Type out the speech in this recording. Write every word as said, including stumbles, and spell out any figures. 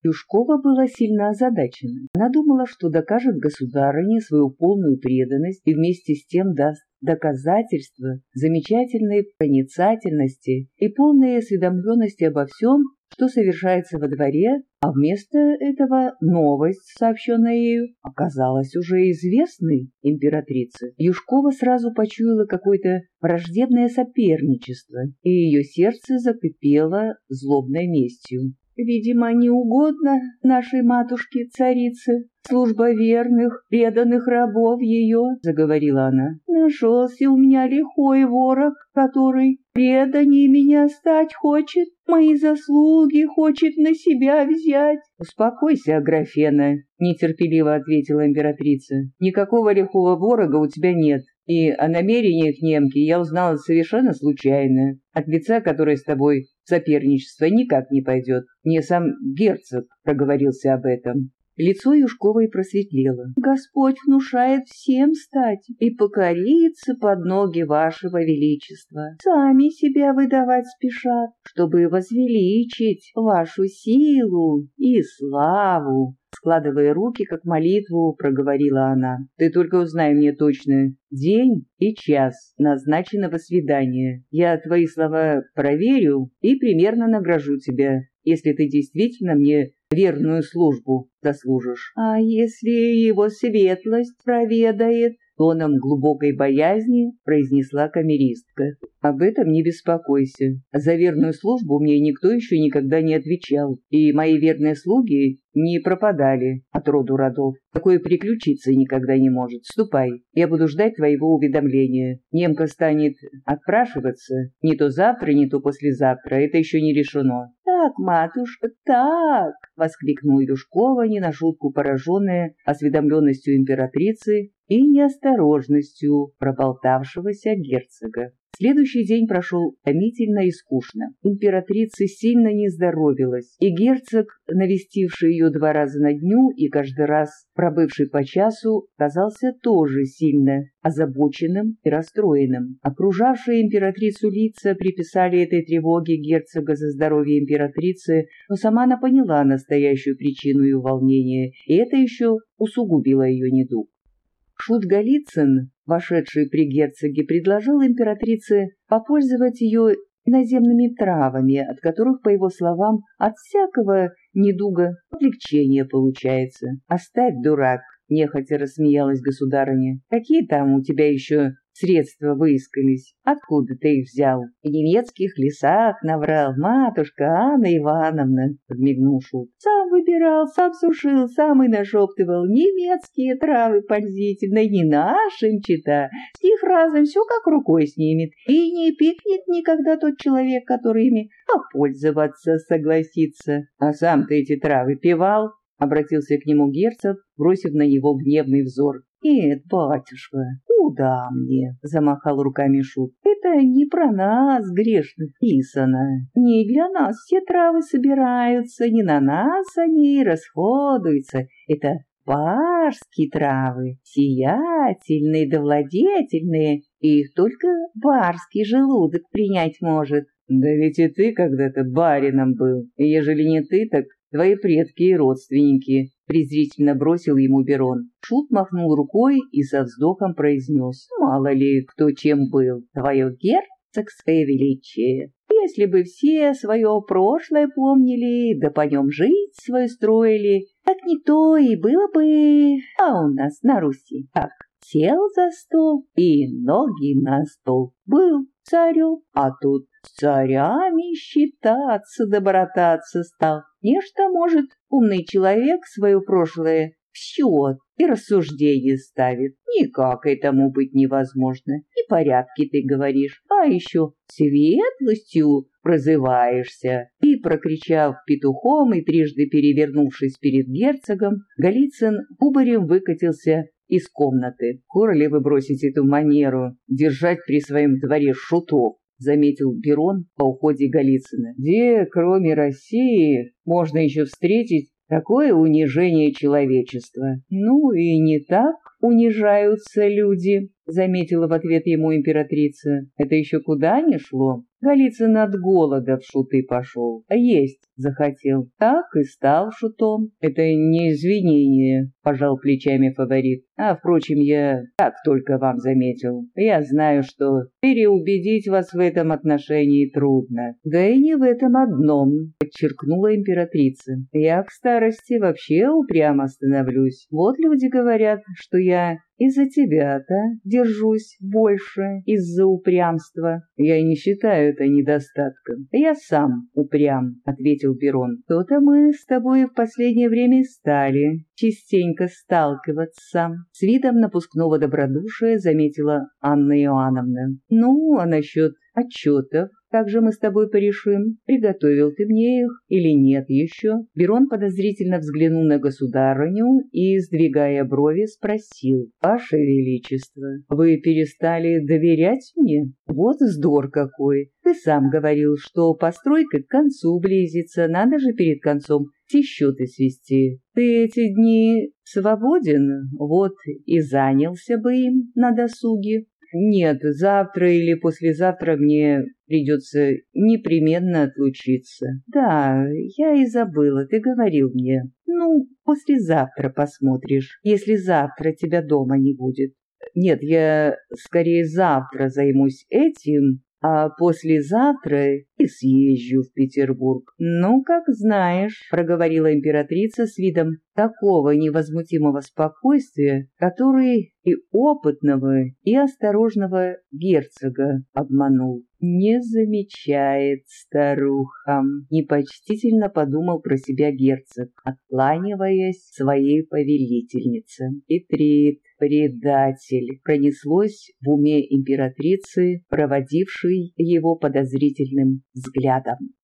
Юшкова была сильно озадачена. Она думала, что докажет государыне свою полную преданность и вместе с тем даст доказательства замечательной проницательности и полной осведомленности обо всем, что совершается во дворе, а вместо этого новость, сообщенная ею, оказалась уже известной императрице. Юшкова сразу почуяла какое-то враждебное соперничество, и ее сердце закипело злобной местью. «Видимо, не угодно нашей матушке-царице служба верных, преданных рабов ее», — заговорила она. «Нашелся у меня лихой ворог, который преданнее меня стать хочет, мои заслуги хочет на себя взять». «Успокойся, Аграфена», — нетерпеливо ответила императрица. «Никакого лихого ворога у тебя нет. И о намерениях немки я узнала совершенно случайно. От лица, который с тобой в соперничество никак не пойдет. Мне сам герцог проговорился об этом». Лицо Юшковой просветлело. «Господь внушает всем стать и покориться под ноги вашего величества. Сами себя выдавать спешат, чтобы возвеличить вашу силу и славу». Складывая руки, как молитву, проговорила она. «Ты только узнай мне точно день и час назначенного свидания. Я твои слова проверю и примерно награжу тебя, если ты действительно мне верную службу заслужишь». «А если его светлость проведает?» — тоном глубокой боязни произнесла камеристка. «Об этом не беспокойся. За верную службу мне никто еще никогда не отвечал, и мои верные слуги не пропадали от роду родов. Такое приключиться никогда не может. Ступай, я буду ждать твоего уведомления. Немка станет отпрашиваться не то завтра, не то послезавтра. Это еще не решено». «Так, матушка, так!» — воскликнула Юшкова, не на шутку пораженная осведомленностью императрицы и неосторожностью проболтавшегося герцога. Следующий день прошел томительно и скучно. Императрица сильно не здоровилась, и герцог, навестивший ее два раза на дню и каждый раз пробывший по часу, казался тоже сильно озабоченным и расстроенным. Окружавшие императрицу лица приписали этой тревоге герцога за здоровье императрицы, но сама она поняла настоящую причину ее волнения, и это еще усугубило ее недуг. Шут Голицын, вошедший при герцоге, предложил императрице попользовать ее иноземными травами, от которых, по его словам, от всякого недуга облегчение получается. «Оставь, дурак!» — нехотя рассмеялась государыня. «Какие там у тебя еще средства выискались? Откуда ты их взял?» «В немецких лесах наврал матушка Анна Ивановна», — подмигнул Шут. «Сам выбирал, сам сушил, сам и нашептывал. Немецкие травы пользительные, не нашим чита. С них разом все как рукой снимет. И не пикнет никогда тот человек, который ими попользоваться согласится. А сам ты эти травы пивал?» — обратился к нему герцог, бросив на него гневный взор. «Нет, батюшка, куда мне?» — замахал руками Шут. «Это не про нас, грешных, писано. Не для нас все травы собираются, не на нас они расходуются. Это барские травы, сиятельные да владетельные, и их только барский желудок принять может». «Да ведь и ты когда-то барином был, и ежели не ты, так твои предки и родственники», — презрительно бросил ему Берон. Шут махнул рукой и со вздохом произнес: «Мало ли кто чем был, твое герцогское величие. Если бы все свое прошлое помнили, да по нем жизнь свою строили, так не то и было бы. А у нас на Руси как? Сел за стол и ноги на стол. Был царем, а тут с царями считаться да брататься стал. Нечто может умный человек свое прошлое в счет и рассуждение ставит. Никак этому быть невозможно. И порядки ты говоришь, а еще светлостью прозываешься». И, прокричав петухом и трижды перевернувшись перед герцогом, Голицын кубарем выкатился из комнаты. «Скоро ли вы бросите эту манеру держать при своем дворе шутов?» — заметил Берон по уходе Голицына. «Где, кроме России, можно еще встретить такое унижение человечества?» «Ну и не так унижаются люди», — заметила в ответ ему императрица. «Это еще куда ни шло. Голицын от голода в шуты пошел, а есть захотел. Так и стал шутом». «Это не извинение», — пожал плечами фаворит. «А, впрочем, я так только вам заметил. Я знаю, что переубедить вас в этом отношении трудно». «Да и не в этом одном», — подчеркнула императрица. «Я к старости вообще упрямо становлюсь. Вот люди говорят, что я из-за тебя-то держусь больше, из-за упрямства. Я и не считаю это недостатком. Я сам упрям», — ответил Берон. «То-то мы с тобой в последнее время стали частенько сталкиваться». С видом напускного добродушия заметила Анна Иоанновна. «Ну, а насчет отчетов? Как же мы с тобой порешим? Приготовил ты мне их или нет еще?» Берон подозрительно взглянул на государыню и, сдвигая брови, спросил: «Ваше Величество, вы перестали доверять мне? Вот вздор какой! Ты сам говорил, что постройка к концу близится, надо же перед концом все счеты свести. Ты эти дни свободен? Вот и занялся бы им на досуге». «Нет, завтра или послезавтра мне придется непременно отлучиться». «Да, я и забыла, ты говорил мне. Ну, послезавтра посмотришь, если завтра тебя дома не будет». «Нет, я скорее завтра займусь этим, а послезавтра и съезжу в Петербург». «Ну, как знаешь», — проговорила императрица с видом такого невозмутимого спокойствия, который и опытного, и осторожного герцога обманул. «Не замечает старуха», — непочтительно подумал про себя герцог, откланиваясь своей повелительнице. «Хитрит, предатель», — пронеслось в уме императрицы, проводившей его подозрительным взглядом.